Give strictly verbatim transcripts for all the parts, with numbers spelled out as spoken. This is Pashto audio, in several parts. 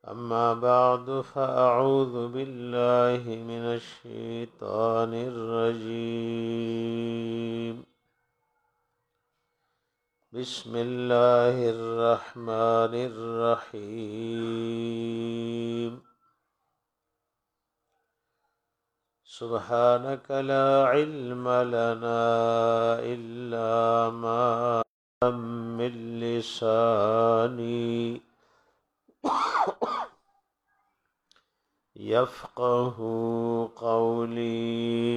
أما بعد فأعوذ بالله من الشيطان الرجيم بسم الله الرحمن الرحيم سبحانك لا علم لنا إلا ما من لساني يفقه قولي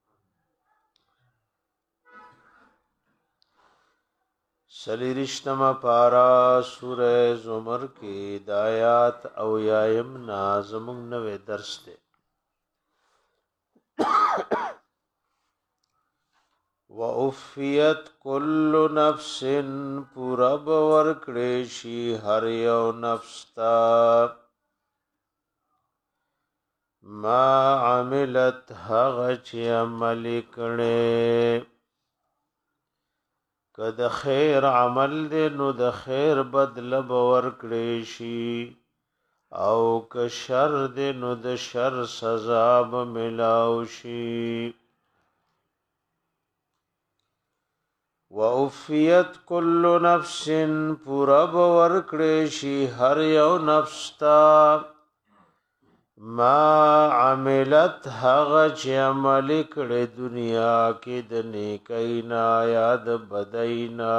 سلیرشتما پارا سورہ زمر کی دایات او یایم نازمون نوے درس دے وَأُوفِيَتْ كُلُّ نَفْسٍ پورا باور کړی هر یو نفس تا ما عملت هغه چې عمل کړي که د خیر عمل دی نو د خیر بدله باور کړی شي او که شر دی نو د شر سزا به ملاو شي وَأُوفِيَتْ كُلُّ نَفْسٍ پورا باور کړی شي هر یو نفس تا ما عملت هغه چې عمل کړي دنیا کې د نیکۍ نه یا د بدۍ نه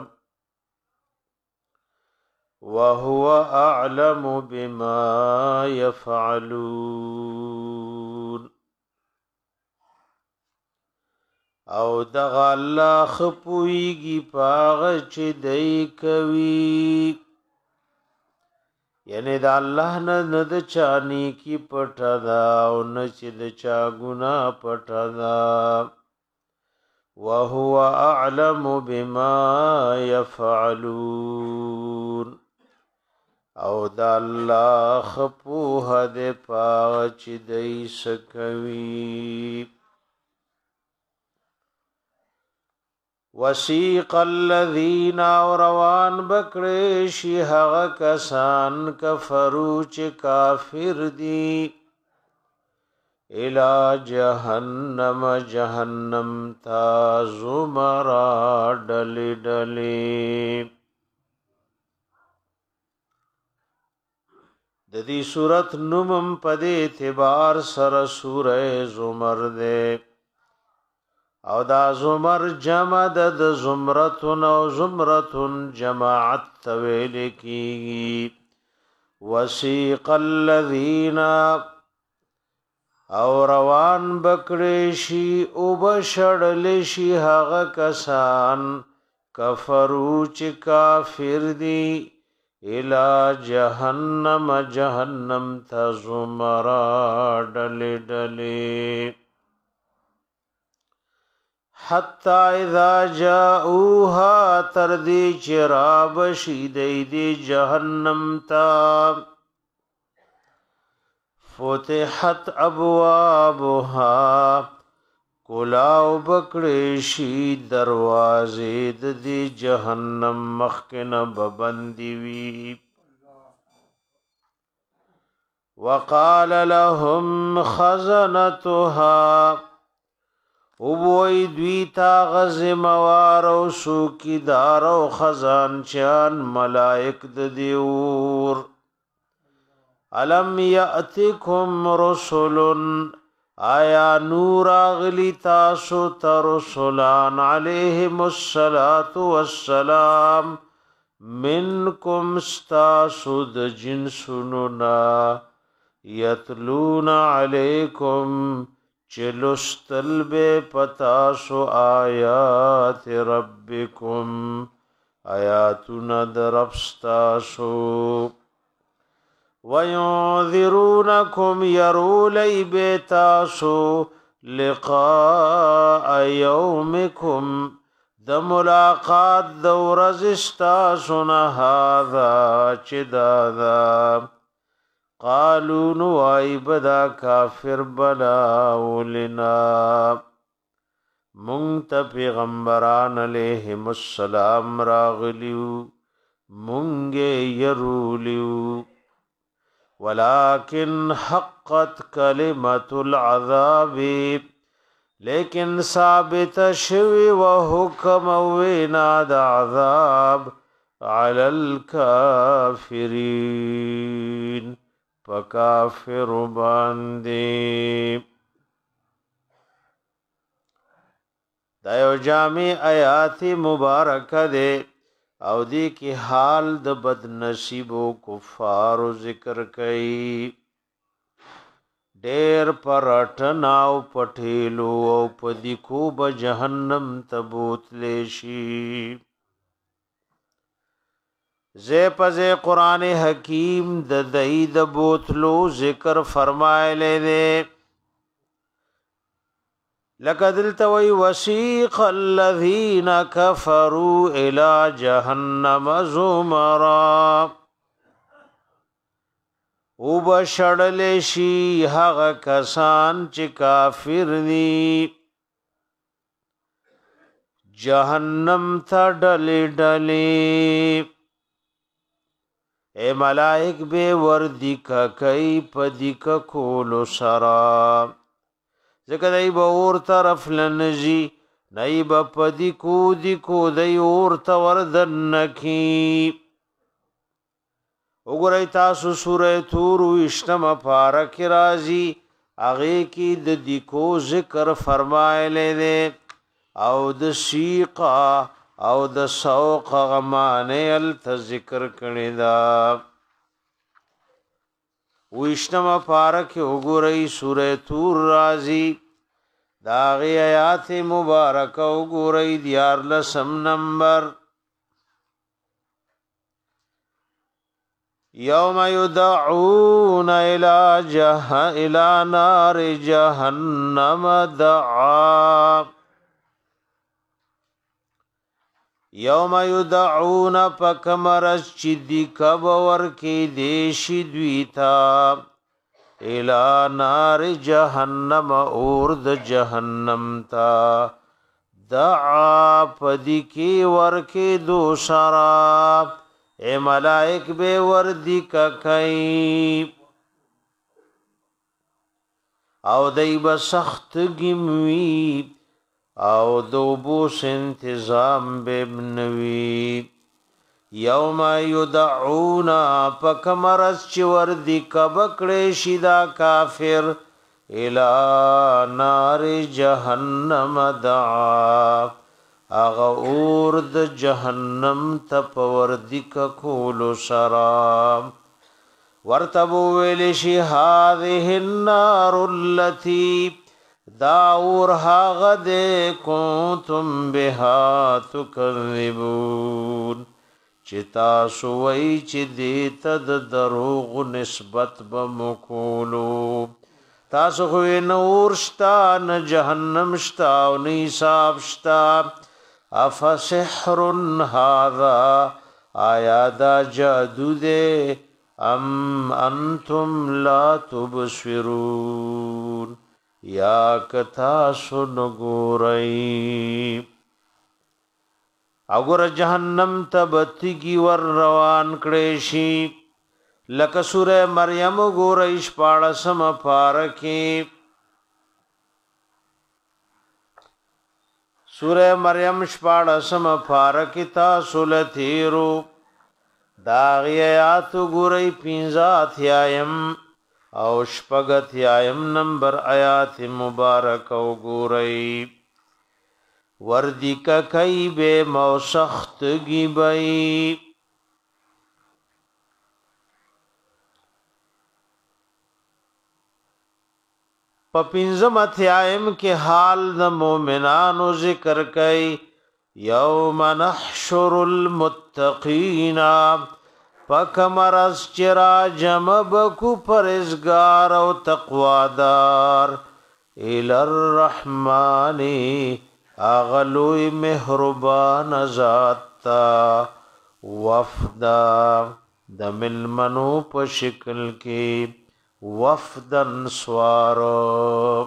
وهو اعلم بما يفعلون او دغه الله خپويږي پاغه چې دای کوي یعنی دا الله نه نه د چانی کی پټا دا او نه چې د چا ګنا پټا دا وهو اعلم بما يفعلون او دا الله خپوه د پاغه چې دای سکوي وسیق الذین روان بکړی شي هغه کسان کفرو چې کافر دي الی جهنم جهنم تا زمرا ډلی ډلی د دې سورۃ نوم په دې اعتبار سره سورہ زمر ده او دا زمر جمع د زمرتن او زمرتن جماعت تویل کی وسیق الذین او روان بکړی شي او بشړل شي هغه کسان کفرو چې کافر دي الی جهنم جهنم ته زمرا ډلې ډلې حتی اذا جاؤوها تردی چراب شیدی دی جہنم تا فتحت ابوابها کلاو بکڑیشی دروازید دی جہنم مخکن ببندی وی وقال لهم خزنتها او بوئی دویتا غزموار او سوکیدار او خزانچان ملائک دیور علم یأتکم رسولن آیا نور آغلی تاسو ترسولان علیہم الصلاة والسلام منکم ستاسو د جنسننا یتلون علیکم چلستل بے پتاسو آیات ربکم آیاتنا در افستاسو وینذرونکم یرولی بیتاسو لقاء یومکم د ملاقات دورزستاسونا هذا چدادا قالوا نوائی بدا کافر بلاولنا منگتا پیغمبران علیہم السلام راغلیو منگے یرولیو ولكن حقت کلمت العذاب لیکن ثابت شوی و حکم وینا د عذاب علی الکافرین فکافر باندې. دا یو جامع آیات مبارکه ده او دی کی حال د بد نصیبو کفارو ذکر کئی. ډیر پرټناو پټیلو او پدیکو به جهنم تبوت لیشی. زی پزی قرآن حکیم د دئی د بوتلو ذکر فرمائلے دے. لقد التوي وسيق الذين كفروا الى جهنم زمرا وبشړل شي هغه کسان چې کافر دي جهنم ته ډلې ډلې. اے ملائک به وردی کا کای پدی کا کولو سرا ذکر ای با اور طرف لنجی نئی با پدی کو دی کو دی اور توردن نکی. اگر تاسو سورہ تورو اشتم پارک رازی اغی کی د دی کو ذکر فرمائے لے دے او د سیقا او د سوق غمانے الت ذکر کرنے دا. وشتم پارک وګورئ سورہ تور رازی داغی آیات مبارک وګورئ دیار لسم نمبر. یوم یدعون الى جہ الى نار جہنم دعا. یوم یدعون پکمرس چی دی کبور کی دیشی دویتا الى نار جہنم اورد جہنم تا دعا پدی کی ورکی دو سرا اے ملائک بے وردی کا کئی او دی بسخت گموی او دوبوس انتظام ببنوی. یوم یدعونا پکمرس چی وردی کبکڑی شدا کافر الى نار جہنم دعا اغا اورد جہنم تپ وردی کولو سرام. ورتبو ویلشی هذه النار اللتی داور هاغ دے کنتم بها تکذبون چتا سوئی چی دیتا د دروغ نسبت بمکولو. تاسو خوی نور شتا ن جہنم شتا و نیساب شتا. افسحر هذا آیا دا جادو دے ام انتم لا تبصرون یا کتا سنگورئی. اگر جہنم تبتگی ور روان کڑیشی لک سورہ مریم گورئیش پاڑسم پارکی. سورہ مریم شپاڑسم پارکی تاسو لتیرو داغی آیات گورئی پینزات یایم او شپگت یایم نمبر آیات مبارک او گورئی. وردی کا کئی بے موسخت گی بئی پپنزم اتیائم کے حال د مومنانو ذکر کئی. یوم نحشر المتقین پکمرز چرا جمب کو پرزگار او تقوادار الى الرحمن اغلوی مہربان ذاتا وفدا دمل منو پشکل کی وفدن سوارو.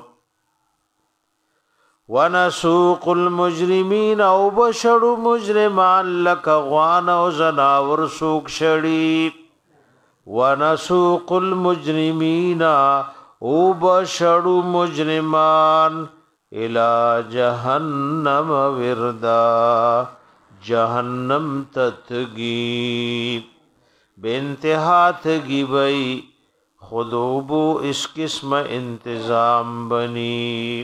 ونسوق المجرمین او بشڑو مجرمان لک غوان او زناور سوک شڑی ونسوق المجرمین او بشړو مجرمان الى جهنم وردا جهنم تتگی بے انتہا تگی بئی خودوبو اس قسم انتظام بنی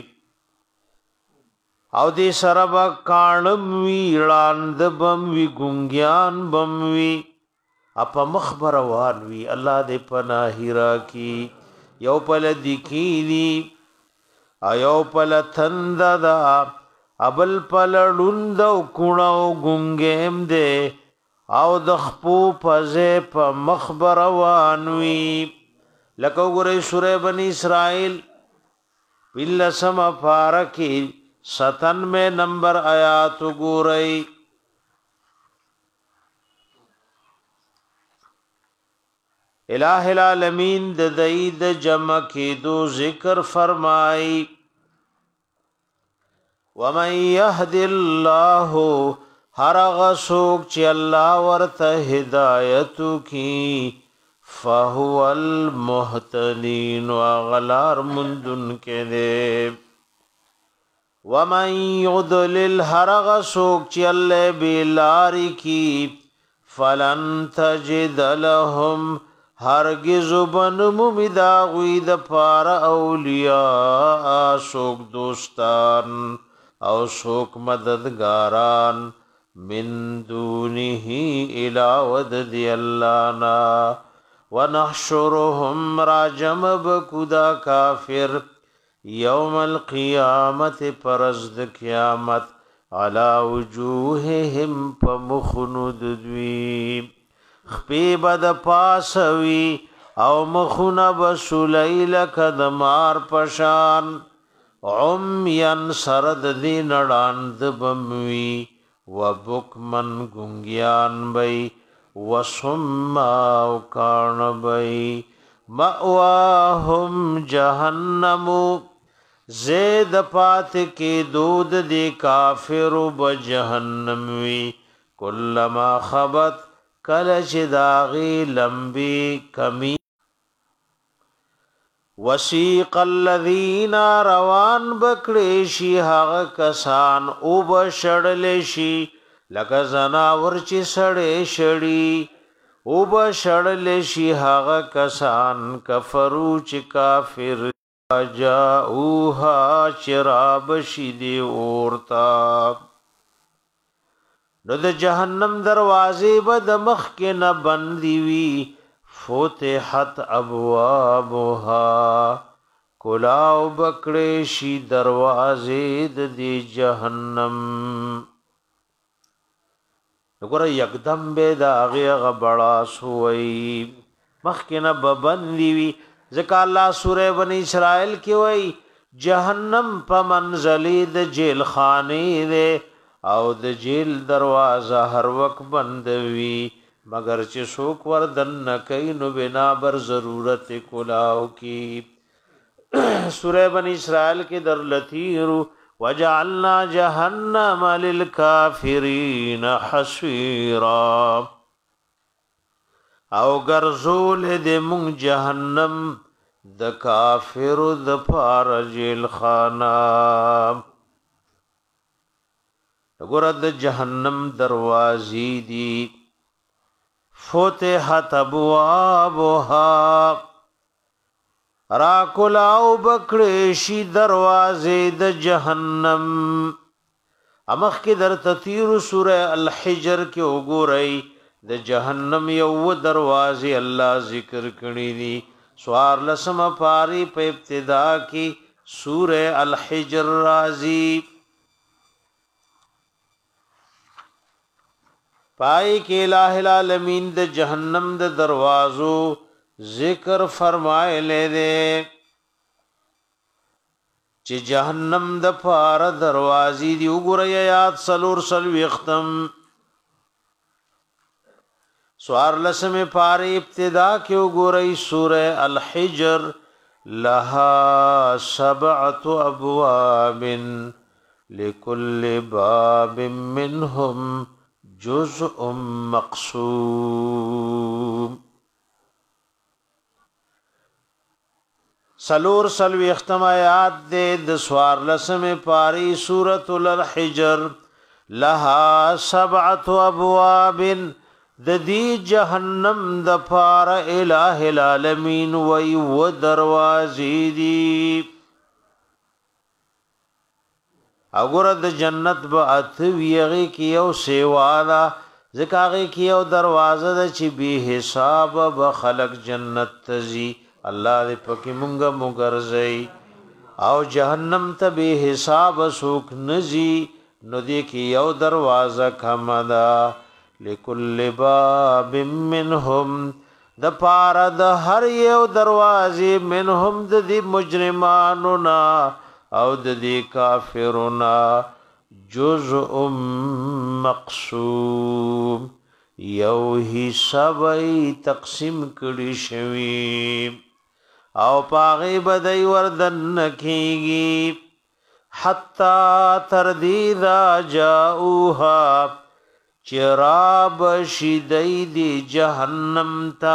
او دی سربا کانم وی لاند بم وی گنگیان بم وی اپا مخبروان وی اللہ دے پناہی را کی یو پل دکی دی ایو پل تند دا ابل پل لند و کنو گنگیم دے او دخپو پزے پا مخبروان وی لکو گرے سورہ بنی اسرائیل پل سم پارکی ستن میں نمبر آیات گورئی الہ العالمین د دید جمع کی دو ذکر فرمائی ومن یهد اللہ ہر غسوک چی اللہ ورت ہدایتو کی فہو المحتدین وغلار مندن کے دے ومن یضلل ہر غسوک چی اللہ بیلاری کی فلن تجد لهم ہرگز بن ممداغوی د پار اولیاء سوک دوستان او سوک مددگاران من دونه علاوه دی اللہ نا ونحشرهم راجم بکدا کافر یوم القیامت پرزد قیامت علی وجوہهم پمخند دوی خپی بد پاسوی او مخونا بسولی لکد مار پشان عمین سرد دی نڑاند بموی و بکمن گنگیان بی و سماو کان بی مأواهم جہنمو زید پات کی دود دی کافر بجہنموی کلما خبت کلچ داغی لمبی کمی وسیق الذین روان بکڑیشی حق کسان او بشڑلیشی لکه زناور چی سڑے شڑی او بشڑلیشی حق کسان کفرو چی کافر جاؤوها چراب شیدی اورتا نو د جهنم دروازې به د مخ کې نه بندي وي فتحت ابوابها کلاو بکړې شي دروازې د دې جهنم وګوره یکدم به دا هغه بڑا سوئی مخ کې نه به بندي وي ځکه الله سوره بنی اسرائیل کې وایي جهنم په منزلې د جیل خانه ده او د جیل دروازه هر وقت بند وی مگر چې څوک وردن نکای نو بنا بر ضرورت کلاو کی سورہ بنی اسرائیل کې در لتیر وجعلنا جهنم للکافرین حصیرا او ګرځول دې مونږ جهنم د کافر د پار جیل خانه گرد جہنم دروازی دی فتحت ابوابها راکلاو بکڑیشی دروازی د جہنم امخ کی در تطیر سورہ الحجر کی اگو رئی د جہنم یو دروازی اللہ ذکر کنی دی سوار لسم پاری پہ ابتدا کی سورہ الحجر رازی پائی کے الہ العالمین د جہنم د دروازو ذکر فرمائے لے دے چی جہنم د پار دروازی دی اگرئی آیات سلور سلوی اختم سوار لسم پاری ابتدا کی اگرئی سورہ الحجر لها سبعت ابواب لكل باب منهم جزء مقسوم سلور سلوی اختم آیات دے د سوار لسم پاری سورة الحجر لها سبعت ابواب د دی جهنم د پار الہ العالمین وی و دروازی دی اگر د جنت با اتویغی کیو سیوالا ذکاغی کیو دروازه د چی بی حساب بخلق جنت تزی الله دې پکې مونږه مګرځي او جهنم ته به حساب سوک نزي نو دې کې یو دروازه کمدا لكل باب منهم د پاره د هر یو دروازې منهم د دې مجرمانو نا او د دې کافرنا جزء مقسوم یو حسابي تقسیم کړي شوی او پاغی بدای وردن کیگی حتی تردیدا جاؤوها چراب شیدی دی جہنم تا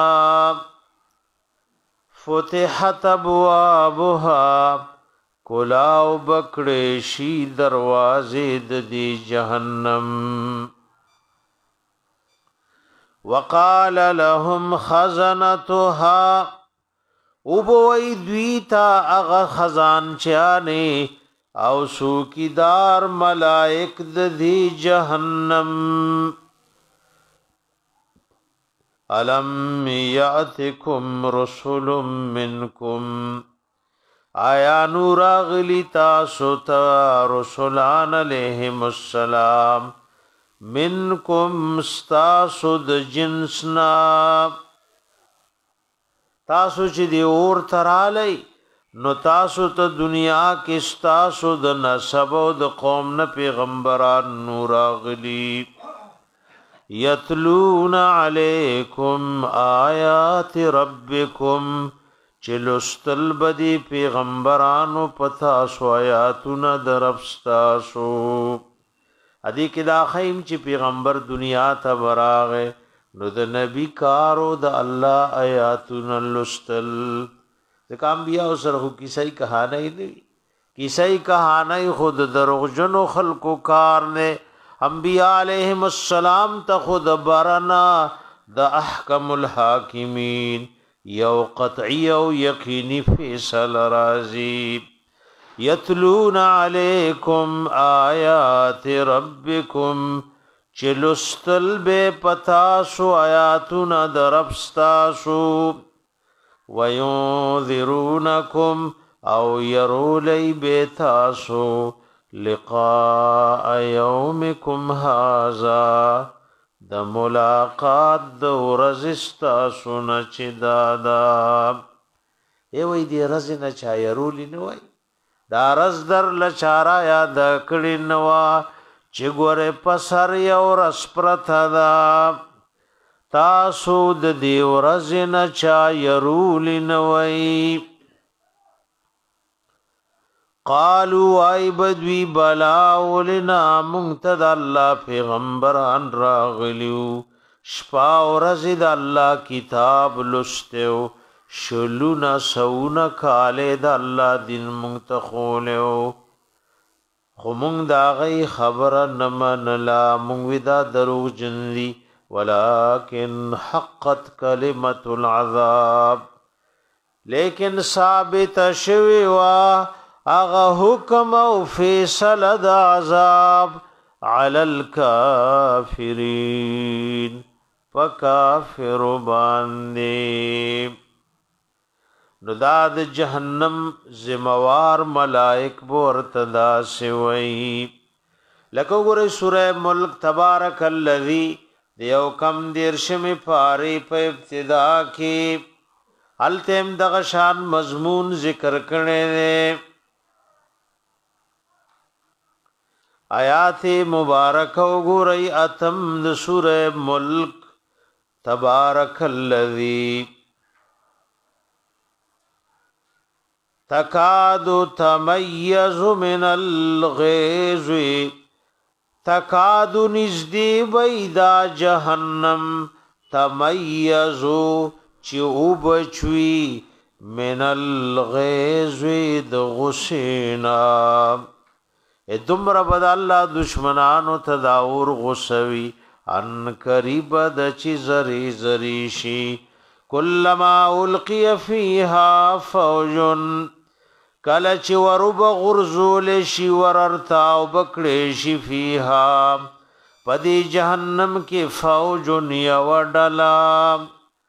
فتحت ابوابها کلاو بکڑی شی دروازی دی جہنم وقال لهم خزنتها او بوئی دویتا اغا خزان چانے او سوکیدار ملائک دی جہنم علم یاتکم رسول منکم آیا نورا غلی تاسو تا رسولان علیہم السلام منکم ستاسو د جنسنا تاسو چې دی اور ترالی نو تاسو ته دنیا کې تاسو د نسب او د قوم نه پیغمبران نور اغلی یتلون علیکم آیات ربکم چلوستل بدی پیغمبرانو پتا سو آیاتنا درفستاسو ادی کې دا خیم چې پیغمبر دنیا ته براغه نو د نبی کارو د الله آیاتنا لستل ځکه انبیاء سره کیسه کہانی نه کیسه کہانی خود دروغجنو خلقو کار نه انبیاء علیہم السلام ته خود برنا د احکم الحاکمین یو قطعی او یقینی فیصل رازی یتلون علیکم آیات ربکم چلستل بے پتاسو آیاتنا دربستاسو وینذرونکم او یرولی بیتاسو لقاء یومکم هازا د ملاقات د ورزستاسو نچ دادا ای وی دی رز نه چا یرولی نوای دا رز در لچارا یاد کړي نوا چې ګوره پسر یو رس پرتا دا تاسو د دی ورځ نه چا یرولی نوای قالوا ای بدوی بلا ولنا منتد الله پیغمبران راغلیو شپا ورځ د الله کتاب لستو شلونا سونا کاله د الله دین منتخولیو خو مونږ دا غي خبره نمن لا مونږ ودا درو جنلی ولكن حقت کلمت العذاب لیکن ثابت شوی وا اغه حکم او فیصله د عذاب علی الکافرین فکافر باندې نو دا د جهنم زموار ملائک ورتدا سوی لکه ګوره سوره ملک تبارک الذی دیو کم دیرشم پاری په ابتدا کې التم دغه شان مضمون ذکر کړي نه آیات مبارک وګورئ اتم د سوره ملک تبارک الذی تکاد تمیز من الغیظ تکاد نزدی بیدا جہنم تمیزو چی او بچوی من الغیظ د غسینا ادمر بد الله دشمنانو تداور غسوی ان قریب د چی زری زری شي کلما القی فیها فوج کله چې ورب غرزول شي وررتا او بکړې شي فیها پدی جهنم کې فوج یوډلا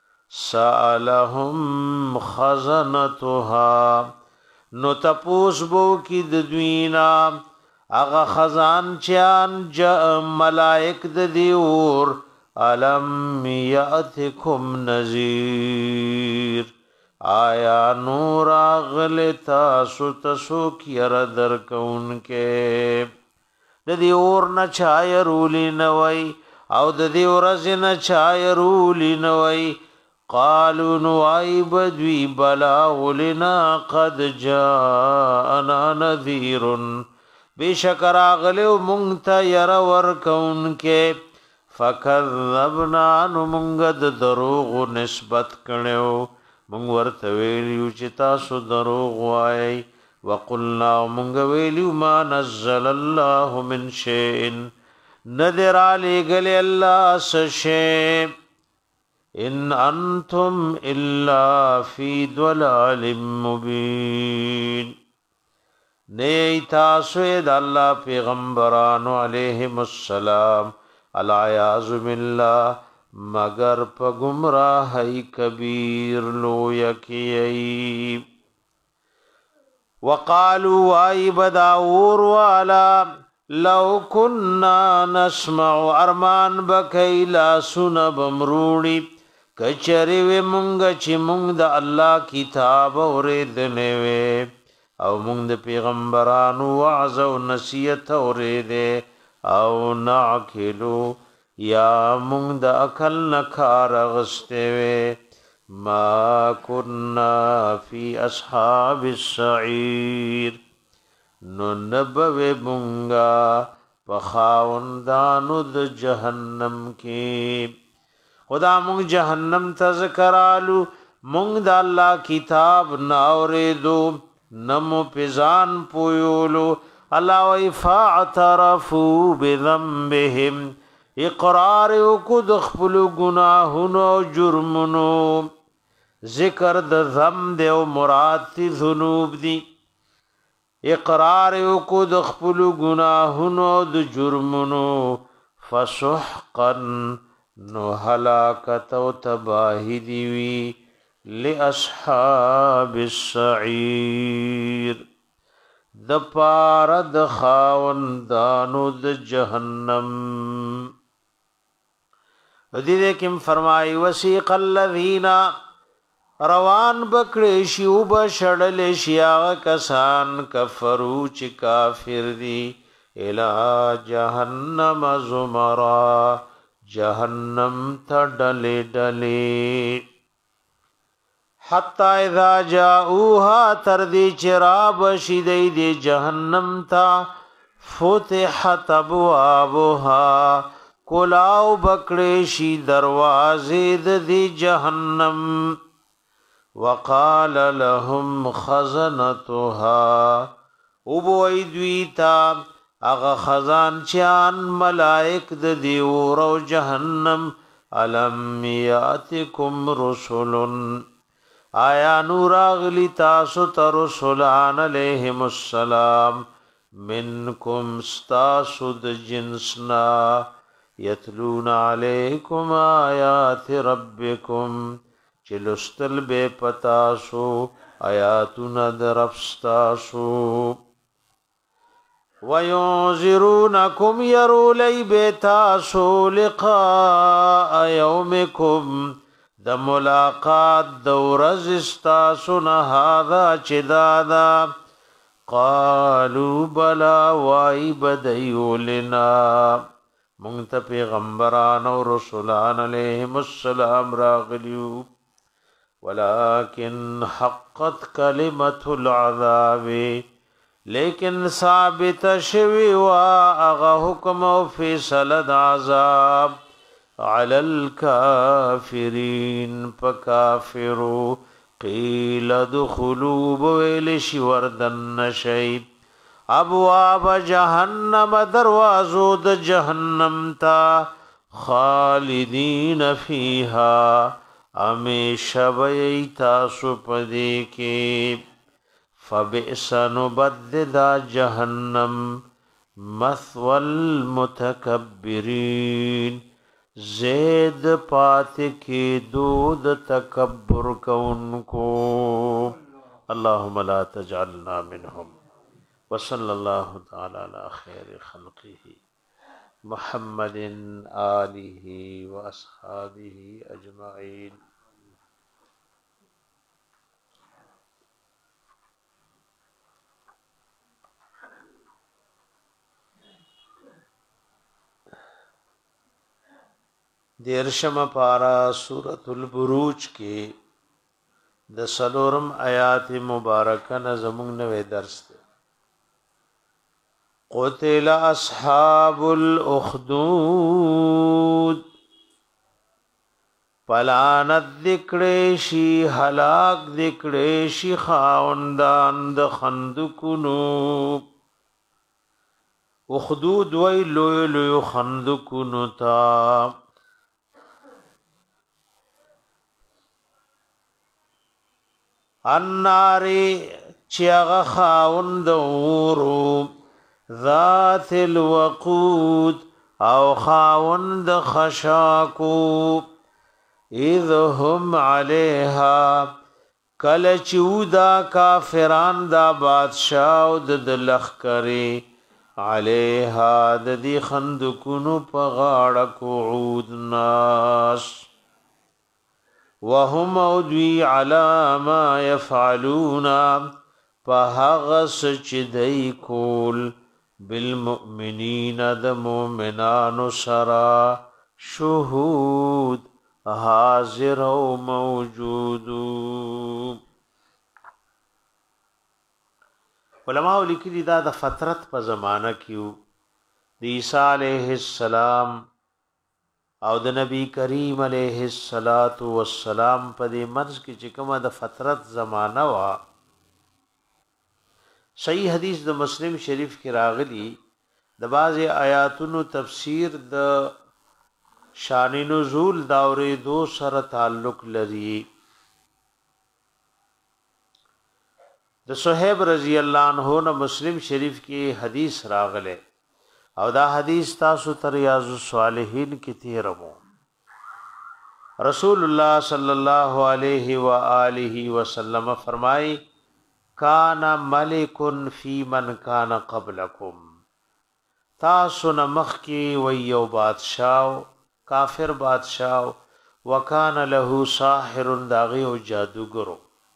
سالهم خزنتها نو تپوس بو کی د دوینا اغا خزان چان جا ملائک د دیور علم یاتکم نذیر آیا نور اغلتا ستسو کیر در کون کے د دیور نه چای رولی نوئی او د دیور زنه چای رولی نوئی قالوا نوای بدوی بلاغلنا قد جاءنا نذیر بشکر اغلو مونږ ته ير ور کون کې فکذبنا نو مونږ د دروغ نسبت کړو مونږ ورته ویلو چې تاسو دروغ وایي وقلنا مونږ ویلو ما نزل الله من شيء نذر علی گل الله سشی ان انتم الا فی ضلال مبین نئی تاسو د الله پیغمبرانو علیهم السلام العیاذ بالله مگر په گمراهی کبیر لو یکی وقالوا ای بداور والا لو كنا نسمع ارمان بکیلا سن بمروڑی کچری و مونږ چې مونږ د الله کتاب اورېدلې وې او مونږ د پیغمبرانو وعظ او نصیحت اورېدې او نعقلو یا مونږ د عقل نه کار اخیستې وې ما كنا فی اصحاب السعیر نو نبوي مونږه په خاوندانو د جهنم کې خدا مونږ جهنم ته ذکرالو مونږ د الله کتاب ناوریدو نمو پزان پویولو الله وی فاعترفوا بذنبهم اقرار کو د خپل گناهونو جرمونو ذکر د ذنب او مراد تی ذنوب دی اقرار کو د خپل گناهونو د جرمونو فسحقا نو هلاکت او تباہی دی وی لاصحاب السعیر د پار د خاوندانو د جهنم دې کوم فرمای وسیق الذین روان بکړې شی او بشړل شی هغه کسان کفرو چې کافر دي الی جهنم زمرا جهنم ته ډلې ډلې حتا اذا جاءوها تر دې چراب شیدې دې جهنم ته فتحت ابوابها کلاو بکړې شی دروازې دې جهنم وقال لهم خزنتها وبوي دویتا اغا خزان چان ملائک د دیور او جهنم الم یاتکم رسل آیا نور اغلی تاسو تر رسولان علیہم السلام منکم استاسو د جنسنا یتلون علیکم آیات ربکم چلستل بے پتاسو آیاتنا درفستاسو وَيُنذِرُونَكُمْ يَرُولَي بِتَاسُ لِقَاءَ يَوْمِكُمْ د ملاقات دورز استاسو نه هذا چدادا قالوا بلا وای بدیولنا مونږ ته پیغمبران او رسولان علیهم السلام راغلیو ولكن حقت كلمة العذاب لیکن ثابت شوی وا اغه حکم او فیصله عذاب علی الکافرین فکافرو قیل دخلوا بویل شی وردن شی ابواب جهنم دروازو د جهنم تا خالدین فیها امیشه بی تاسو پدی کی فبئس نبددا جهنم مثوى المتکبرین زید پات کی دود تکبر کونکو اللهم لا تجعلنا منهم وصلى الله تعالى على خير خلقه محمد آله وأصحابه أجمعين. دیرشم پارا سورة البروج کے د سلورم آیات مبارکه نظمون نوے درس دے. قتل اصحاب الاخدود پلانت دکڑیشی حلاک دکڑیشی خاوندان د خندقونو. اخدود وی لوی لوی خندقونو تا الناری چیغ خاوند اورو ذات الوقود او خاوند خشاکو اذ هم علیها کل چودا کافران دا بادشاہ د لخکری علیها د دی خندقونو پا غاڑ قعود ناس وهم ادوی علی ما یفعلون فهغس چدی کول بالمؤمنین د مؤمنان سرا شهود حاضر و موجود. علماء لیکلی دا د فترت په زمانہ کیو د عیسی علیہ السلام او د نبی کریم علیہ الصلات والسلام په دې منځ کې چې کومه د فترت زمانہ وا. صحیح حدیث د مسلم شریف کې راغلی د بعض آیاتونو تفسیر د شان نزول داورې دو سره تعلق لري. د صہیب رضی اللہ عنہ نه مسلم شریف کې حدیث راغله او دا حدیث تاسو تر ریاض الصالحین کې تیرمو. رسول الله صلی الله علیه و آله وسلم فرمای کان ملک فی من کان قبلکم تاسو نمخ کی ویو بادشاہ کافر بادشاہ وکان له ساحر داغی او جادوګرو.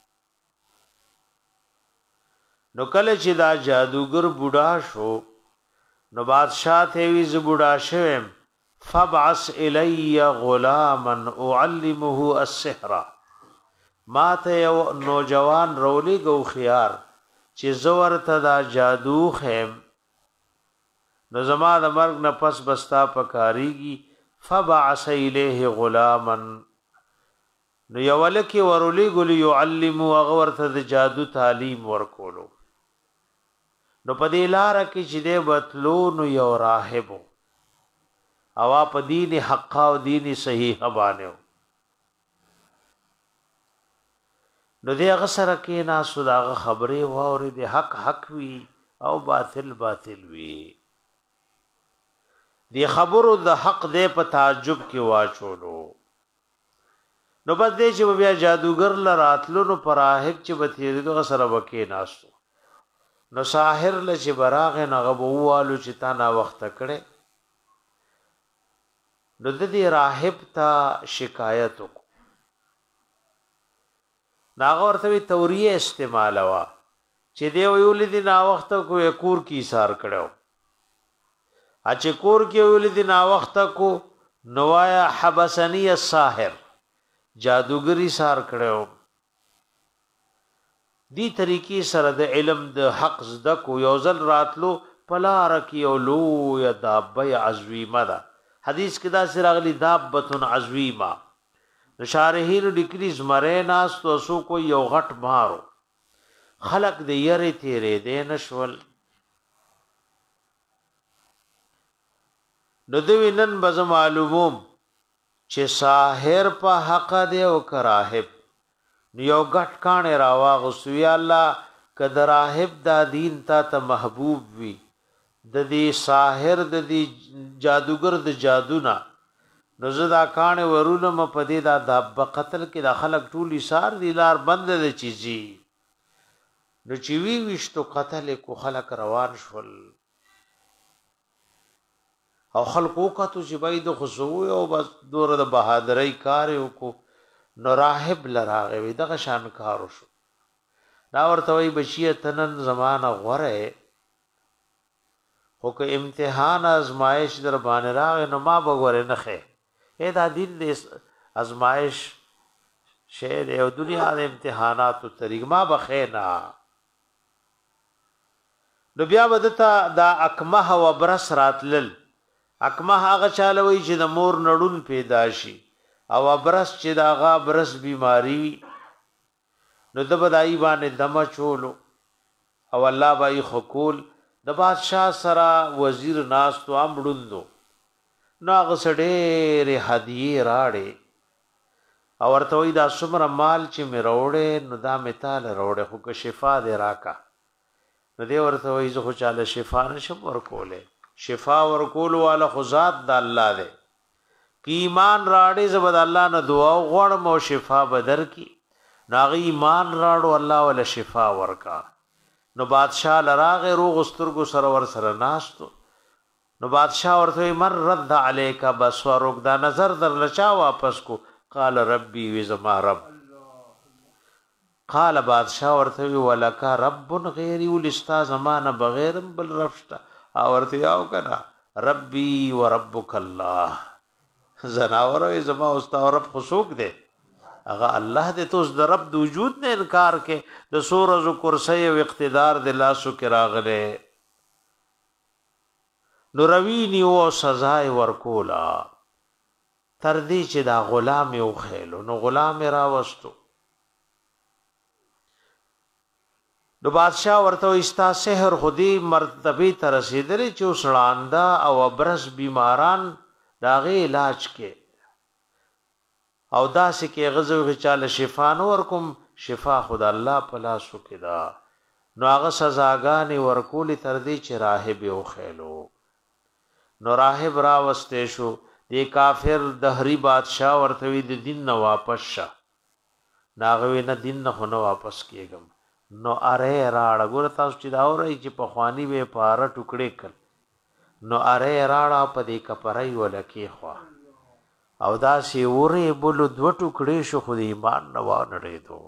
نو کله چې دا جادوګر بوډا شو نو بادشاہ ته وی ز بوډا شوم فبعث الی غلاما اعلمه السحر ما ته یو نوجوان رولی گو خيار چې زور ته دا جادو خیم نو زما د مرګ نه پس بستا پکاريږي. فبعث الیه غلاما نو یولکی ورولی ګل يعلم او ورته د جادو تعلیم ورکولو. نو په دې لار کې چې دې بتلو نو یو راهب او په دین حق او دین صحیح باندې نو دې هغه سره کې ناسو داغه خبرې ووري دې حق حق وی او باطل باطل وی. دې خبرو د حق دې په تعجب کې واچولو. نو بس دې چې بیا جادوګر لراتلو نو پراهب چې بتیری دغه سره وکې ناسو نو ساحر ل چې براغ نه غبوالو چې تا نا وخت کړي نو د دې راهب ته شکایت وکړه. ناغه ورته توریه استعمال وا چې دی ویول دي نا وخت کو کور کی سار کړو اچ کور کی ویول دي نا وخت کو نوایا حبسنی الساحر جادوګری سار کړو. دی طریقې سره د علم د حق زده کو یو ځل راتلو پلار کی او لو یا دابه عظیمه ده. حدیث کې دا سره غلی دابه عظیمه شارحین لیکلي زمری ناستو سو کو یو غټ مارو خلق د یری تیرې دې نشول نو دوی نن بز معلوموم چې ساحر په حق دی او کراهب نو یو غټ کانه راواغسو یا الله کده راهب دا دین تا ته محبوب وي د دې ساحر د دې جادوګر د جادونا نو زدا کانه ورونه م پدې دا د قتل کې د خلق ټولي سار دی لار بند د چیزي نو چې وی وشتو قتل کو خلق روان شول او خلقو کتو چې بای د خصو او بس دور د بهادرۍ کار کو نو راهب لراغه وی دغه شان کارو شو دا ورته وی بشیه تنن زمانہ غره خو که امتحان ازمایش در باندې راغی نو ما بغوره نه خې اې دا دین دې ازمایش شه د دنیا د امتحانات او طریق ما بخینا نو بیا ودتا دا اکمه و برس راتلل اکمه هغه چاله وی چې د مور نړون پیدا شي او برس چې دا غا برس بیماری نو د بدای باندې دم چولو او الله بای خکول د بادشاہ سره وزیر ناس تو امړوندو نو هغه سړې هدیه راړې او ورته وی دا څومره مال چې مې راوړې نو دا مثال راوړې خو که شفا دې راکا نو دې ورته وی زه خو چاله شفا نشم ورکولې شفا ورکول والا خو ذات د الله دې کی ایمان راړې زبد الله نه دعا غوړم او شفا بدر کی ناغي ایمان راړو الله ولا شفا ورکا نو بادشاہ لراغه روغ سترګو سره ور سره ناستو نو بادشاہ ورته مر رد علیک بصرک دا نظر در لچا واپس کو قال ربي وزما رب قال بادشاہ ورته ولک رب غیری ولستا زمانه بغیرم بل رفشتا او ورته یاو کنا ربي وربک الله زناور زما اوستا رب خصوک دے اغه الله دې توس د رب د وجود نه انکار کې د سورز کرسی او اقتدار د لاسو کې راغله نو روینی او سزا ورکولا تر دې چې دا غلام یو خېلو نو غلام را وستو نو بادشاہ ورته استا سحر خودي مرتبه تر رسیدلې چې وسړاندا او ابرس بیماران داغه علاج کې او داسې کې غزو غچاله شفا نور کوم شفا خدا الله پلا سو کدا نو هغه سزاګانې ورکول تر دې چې راهب یو خېلو نو راهب را وسته شو دی کافر دهری بادشاہ ورته وی د دین نه واپس شه ناغوی نه دین نه خونه واپس کیږم نو اره راړه ګور تاسو چې دا اوري چې په خواني به پاره ټوکړې کړ نو اره راړه په دې کپړای ولکه خوا او دا سی وره بولو دو ټوکړې شو خو ایمان نه وانړې دو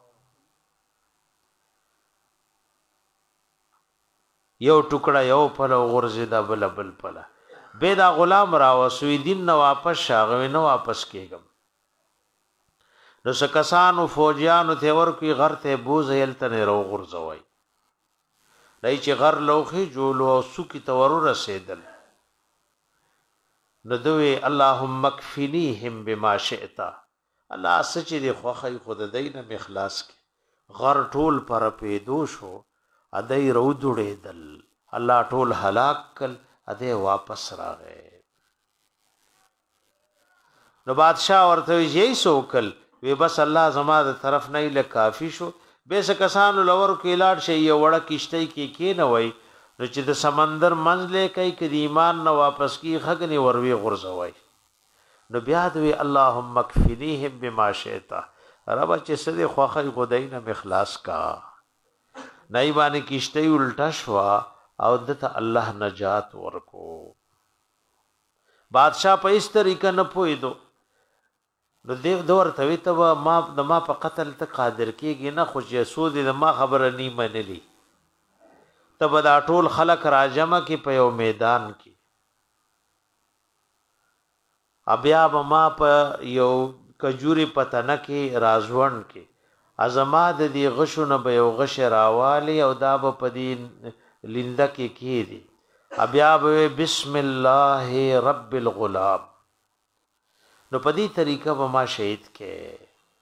یو ټوکړه یو په غرزه دا بل بل پلا به دا غلام را وسوی دین نه واپس شاغوي نه واپس کېګم نو سکسانو فوجیانو ته ورکی غر ته بوز یلتنه رو غرزوي لای چې غر لوخي جوړو او سکی تورو رسیدل ندوی اللهم اکفنیهم بما شئت الله سچ دی خوخی خود دینه مخلاص کی غر ټول پر پیدو شو ادای رو دوړېدل الله ټول هلاک کل اده واپس راغې نو بادشاہ ورته یې سوکل وی بس الله زما د طرف نه ل کافی شو بیس کسانو لور کې لاړ شي یو وړه کشته کې کې نه وای نو چې د سمندر منځله کوي کدي ایمان نه واپس کی خغنی وروي غرزوي نو بیا دوی اللهم اکفنیهم بما شئت رب چې سده خوخه خدای نه مخلاص کا نای باندې کشته الټا شوا او دته الله نجات ورکو بادشاہ په اس طریقه نه پویدو نو دیو دور ته ته ما د ما په قتل ته قادر کیږي نه خو چې سود د ما خبره نی منلی تب دا ټول خلق راجمه کې په یو میدان کې بیا به ما په یو کجوري پتنه کې رازوند کې ازما د دې غشونه به یو غش راوالی او دا به په دې لنده کې کېدی بیا به بسم الله رب الغلام نو په دې طریقه به ما شهید کې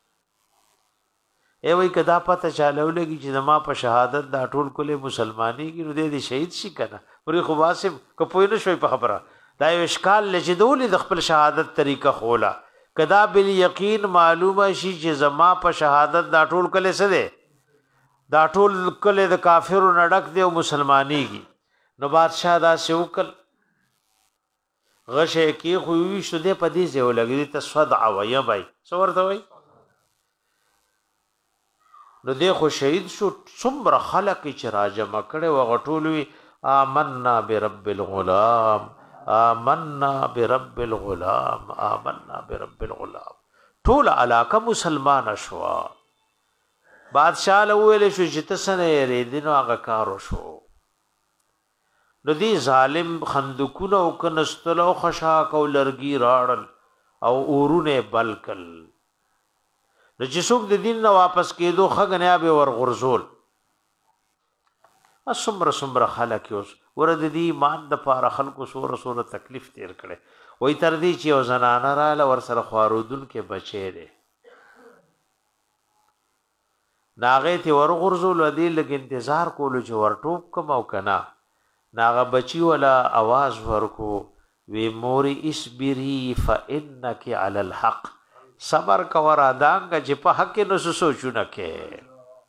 ای وای کدا پته چاله ولګي چې ما په شهادت دا ټول کله مسلمانی کې نو دې شهید شي کنه پرې خو واسم کپوی نه شوي په خبره دا یو اشکال لجدول د خپل شهادت طریقه خولا کدا بل یقین معلومه شي چې زما په شهادت دا ټول کله څه ده دا ټول کله د کافرو نډک دی او مسلمانی کی نو بادشاہ دا سوکل غشه کې خو وی شو دې په دې ځای ولګي تصدع ویا بای څو ورته وای نو دې خو شهید شو څومره خلق چې راجمع کړي و غټولوي آمنا برب الغلام آمنا برب الغلام آمنا برب الغلام ټول علاقه مسلمان شوا بادشاہ له ویل شو چې تسنه یې دینو هغه کارو شو نو دی ظالم خندقونه او کنستلو خشاک او لرګي راړل او اورونه بلکل نو چې څوک د دین نه واپس کېدو خغنیا به ور غرزول اسمر سمر خلک اوس ورته دی ایمان د پاره خلکو سور سور تکلیف تیر کړي وای تر دې چې او زنانه را ور سره خواردون کې بچي دي ناغه ته ور غرزول دی لګ انتظار کولو چې ور ټوب کوم او کنا ناغه بچی ولا आवाज ورکو وی موري اسبری فانک علی الحق صبر کورا دانګه چې په حق نو سوچونه کې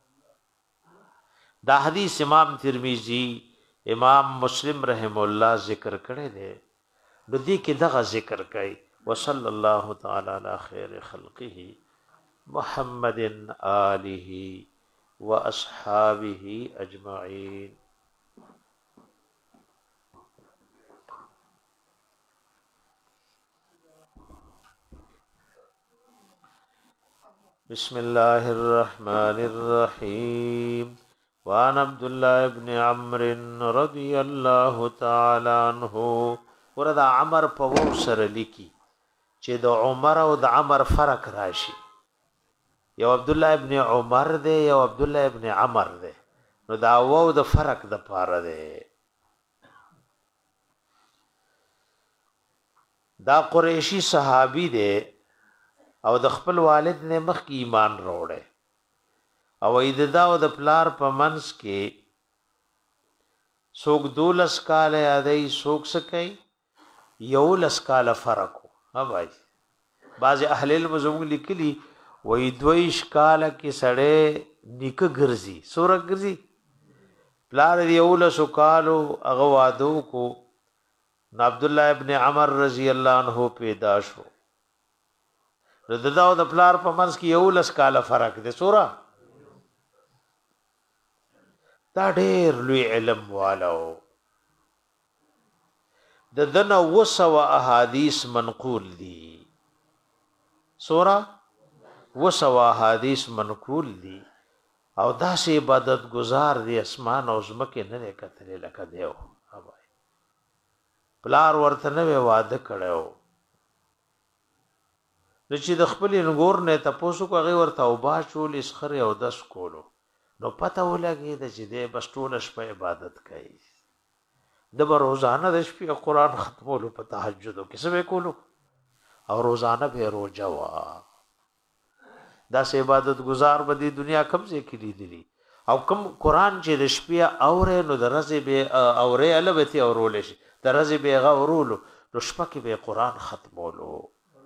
دا حدیث امام ترمذی امام مسلم رحم الله ذکر کړي دي د دې کې دغه ذکر کوي وصلی الله تعالی علی خیر خلقه محمد آله واصحابه اجمعین بسم الله الرحمن الرحيم وعن عبد الله بن عمرو رضي الله تعالى عنه وردا عمر په و سره لیکي چې د عمر او د عمر فرق راشي یو عبد الله ابن عمر دی یو عبد الله ابن عمر دی نو دا و د فرق د پاره دی دا قریشی صحابي دی او د خپل والد نه مخ کی ایمان وروړي او اې دا او د پلار په منس کې سوق دولس کال یادای سوق سکي یو لس کال فرق ها بھائی بعض اهل علم زموږ لیکلي وې دویش کال کې سړې نیک ګرځي سور ګرځي پلار دی یو لس کالو هغه وادو کو عبد الله ابن عمر رضی الله عنه پیدا شو د داو د پلار په منځ کې یو لس کاله فرق دی سورہ دا ډېر لوی علم والو د دنه وسو احادیث منقول دي سورہ وسو احادیث منقول دي او داسې عبادت گزار دي اسمان او زمکه نه کتلې لکه دیو اوبای پلار ورته نه وعده کړو نو چې د خپل نګور نه تاسو کو هغه ورته او با چول اسخر او دس کولو نو پته ولګي د چې د بس ټول شپه عبادت کوي د روزانه د شپې قرآن ختمولو په تهجد او کیسه وکولو او روزانه به روزه وا دا سه عبادت گزار به د دنیا کم ځای کې لیدلی او کم قرآن چې د شپې اوره نو د ورځې به اوره البته اورول شي د ورځې به غورولو نو شپه کې به قرآن ختمولو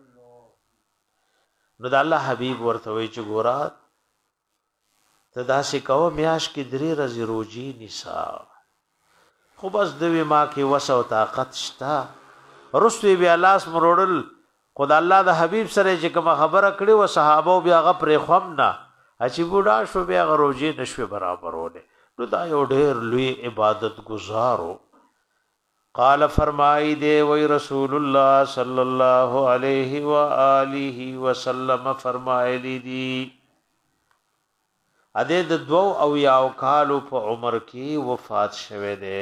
نو د الله حبیب ورته وی چې ګورا ته داسې کوه میاش کې درې ورځې روزي نسا خو بس دوی ما کې وسه او طاقت شته رسوي بیا لاس مروړل خدای الله د حبیب سره چې کوم خبره کړي و صحابه بیا غ پرې خوم نه اچي بوډا شو بیا غ روزي نشوي برابرونه نو دا یو ډېر لوی عبادت گزارو قال فرمائی دے وی رسول اللہ صلی اللہ علیہ وآلہ وسلم فرمائی لی دی ادے د دو او یاو کالو په عمر کی وفات شوه دے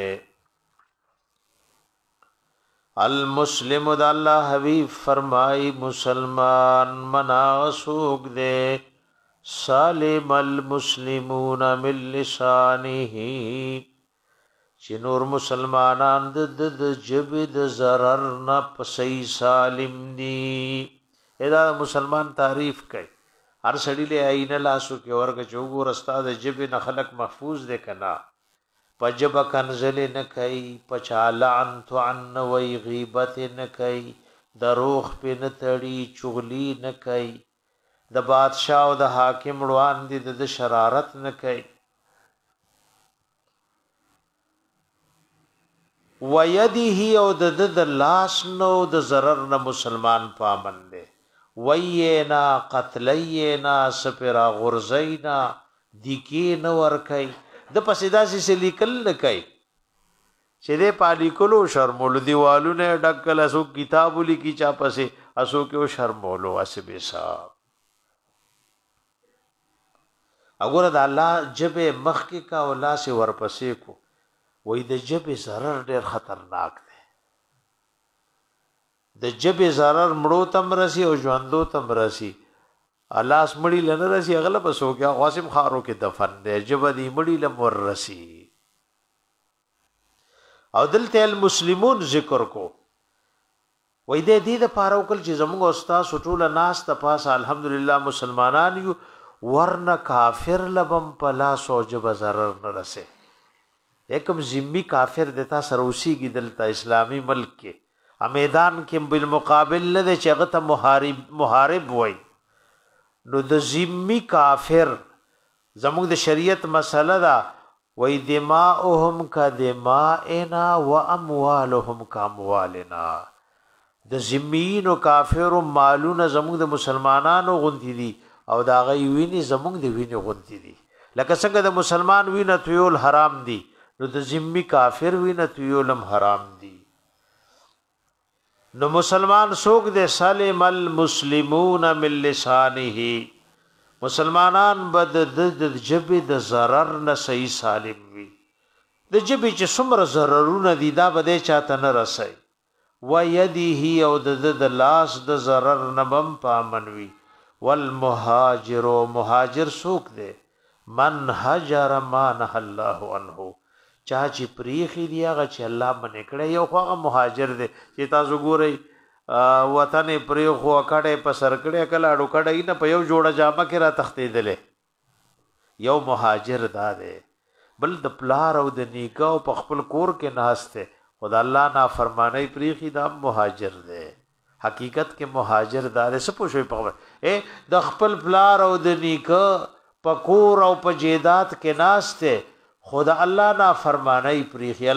المسلم د الله حبیب فرمائی مسلمان مناسوک دے سالم المسلمون من لسانه چې نور مسلمانان د د جبه د zarar نه پسې سالم دي ادا مسلمان تعریف کوي هر سړی له عین لاسو کې ورګه چوغور استاد جبه نه خلق محفوظ دي کنا پجب کنزل نه کوي پچالان تو عن وی غیبت نه کوي دروغ په نه تړي چغلی نه کوي د بادشاہ او د حاکم روان دي د شرارت نه کوي ويده او د د لاس نو د zarar نه مسلمان پامن دي وینا قتلینا سپرا غرزینا دیکی نو ور کوي د پسې داسې سلیکل نه کوي چې دې پالی کولو شرمول دیوالو نه ډکل اسو کتاب لیکي چا پسې اسو کې شرمولو اسبه صاحب وګوره د الله جبه مخ کې کا ولا سي ورپسې کو وې د جبه zarar ډېر خطرناک دی د جبه zarar مړو تم رسی او ژوندو تم رسی الله اسمړي لنه رسی اغلب سو کې قاسم خارو کې دفن دی جبه دی مړي لمر رسی او دلته المسلمون ذکر کو وې دې دې د پاره وکړ چې زموږ استاد سټول ناس ته پاس الحمدلله مسلمانان یو ورنه کافر لبم پلا سوجب zarar نه رسه ایکم ذمی کافر دیتا سروسی کی دلتا اسلامی ملک کې میدان کې بالمقابل نه چې هغه ته محارب محارب وای نو د ذمی کافر زموږ د شریعت مسله دا وای دماؤهم کا دمائنا و اموالهم کا اموالنا د ذمین او کافر مالونه زموږ د مسلمانانو غونتی دي او دا غي ویني زموږ د ویني غونتی دي لکه څنګه د مسلمان وینه تویول حرام دي نو د ذمی کافر وینه تویولم حرام دي نو مسلمان سوق دے سالم المسلمون من لسانه مسلمانان بد د جبه د zarar نه صحیح سالم وي د جبه چې څومره ضررونه دي دا بده چاته نه رسي و يده او د لاس د zarar نه بم پامن وي والمهاجر مهاجر سوق دے من هجر ما نه الله عنه چا چې پریخي دی هغه چې الله باندې کړه یو هغه مهاجر دی چې تاسو ګورئ وطن پریخو کړه په سر کړه کله اډو کړه نه په یو جوړه جامه کې را تختیدلې یو مهاجر دا دی بل د پلار او د نیکاو په خپل کور کې ناشته خدای الله نافرمانی پریخي دا مهاجر دی حقیقت کې مهاجر دا دی څه پوښوي په اے د خپل پلار او د نیکا په کور او په جیدات کې ناشته خدا الله نا فرمانای پریخی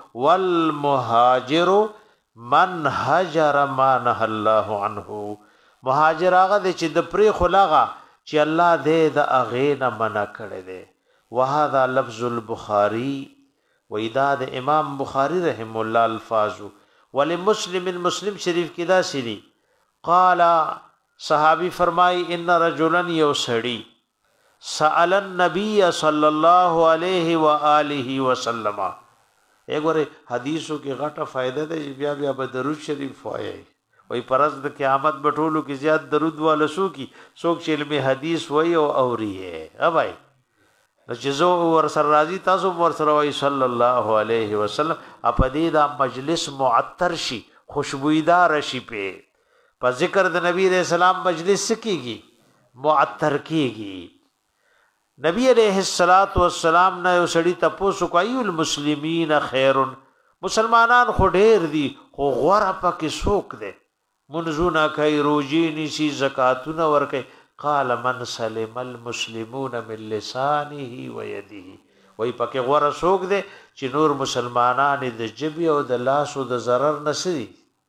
والمهاجر من هجر ما نه الله عنه مهاجر هغه چې د پری خلاغه چې الله دې د اغه نه منع کړي دي وهذا لفظ البخاري واذا د امام بخاری رحم الله الفاظ ولمسلم مسلم شریف کې دا سری قال صحابي فرمای ان رجلا يسړي سأل النبي صلی الله علیه و آله وسلم ایګوره حدیثو کې غټه فائدہ ده بیا بیا به درود شریف وایي وای پرز د قیامت بټولو کې زیات درود والا سو کی څوک چې علم حدیث وایي او اوري ها بھائی چې زو ور سر راضی تاسو ور سره وایي صلی الله علیه وسلم اپدې دا مجلس معطر شي خوشبویدار شي په ذکر د نبی رسول الله مجلس کیږي معطر کیږي نبی علیہ الصلات والسلام نے یو سړی تاسو کوي المسلمین خیر مسلمانان خو ډیر دي خو غوړه پکې سوک دي منځونه کوي روزي نشي زکاتونه ور کوي قال من سلم المسلمون من لسانه ويده وای پکې غوړه سوک دي چې نور مسلمانان د جبه او د لاس او د zarar نسي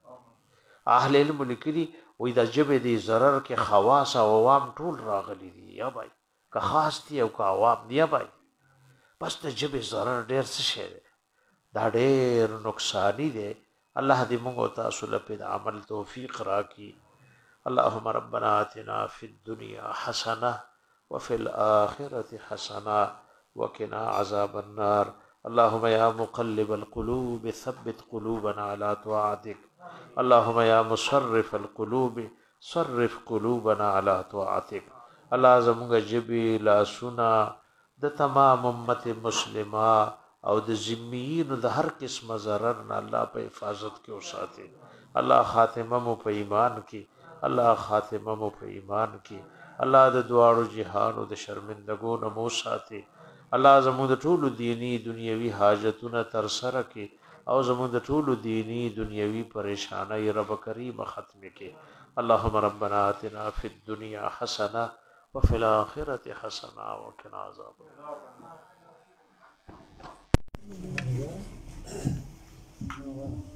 اهل علم لیکلي وای د جبه دي zarar کې خواص او عوام ټول راغلي دي یا بھائی که خاص دی او که عوام دی بھائی بس ته جبه zarar ډیر څه شي دا ډیر نقصانی دی الله دې موږ تاسو له عمل توفیق راکړي اللهم ربنا آتنا فی الدنيا حسنه وفي الاخره حسنه وقنا عذاب النار اللهم يا مقلب القلوب ثبت قلوبنا على طاعتك اللهم يا مصرف القلوب صرف قلوبنا على طاعتك الله زموږ جبی لا سنا د تمام امت مسلمه او د ذمیین د هر قسم zarar نه الله په حفاظت کې اوساته الله خاتمه مو په ایمان کې الله خاتمه مو په ایمان کې الله د دواړو جهانو د شرمندګو نه مو ساتي الله زموږ د ټولو دینی دنیوي حاجتونه تر سره کې او زموږ د ټولو دینی دنیوي پریشانای رب کریم ختم کې اللهم ربنا آتنا فی الدنيا حسنه وفي الاخره حسنه وقنا عذاب النار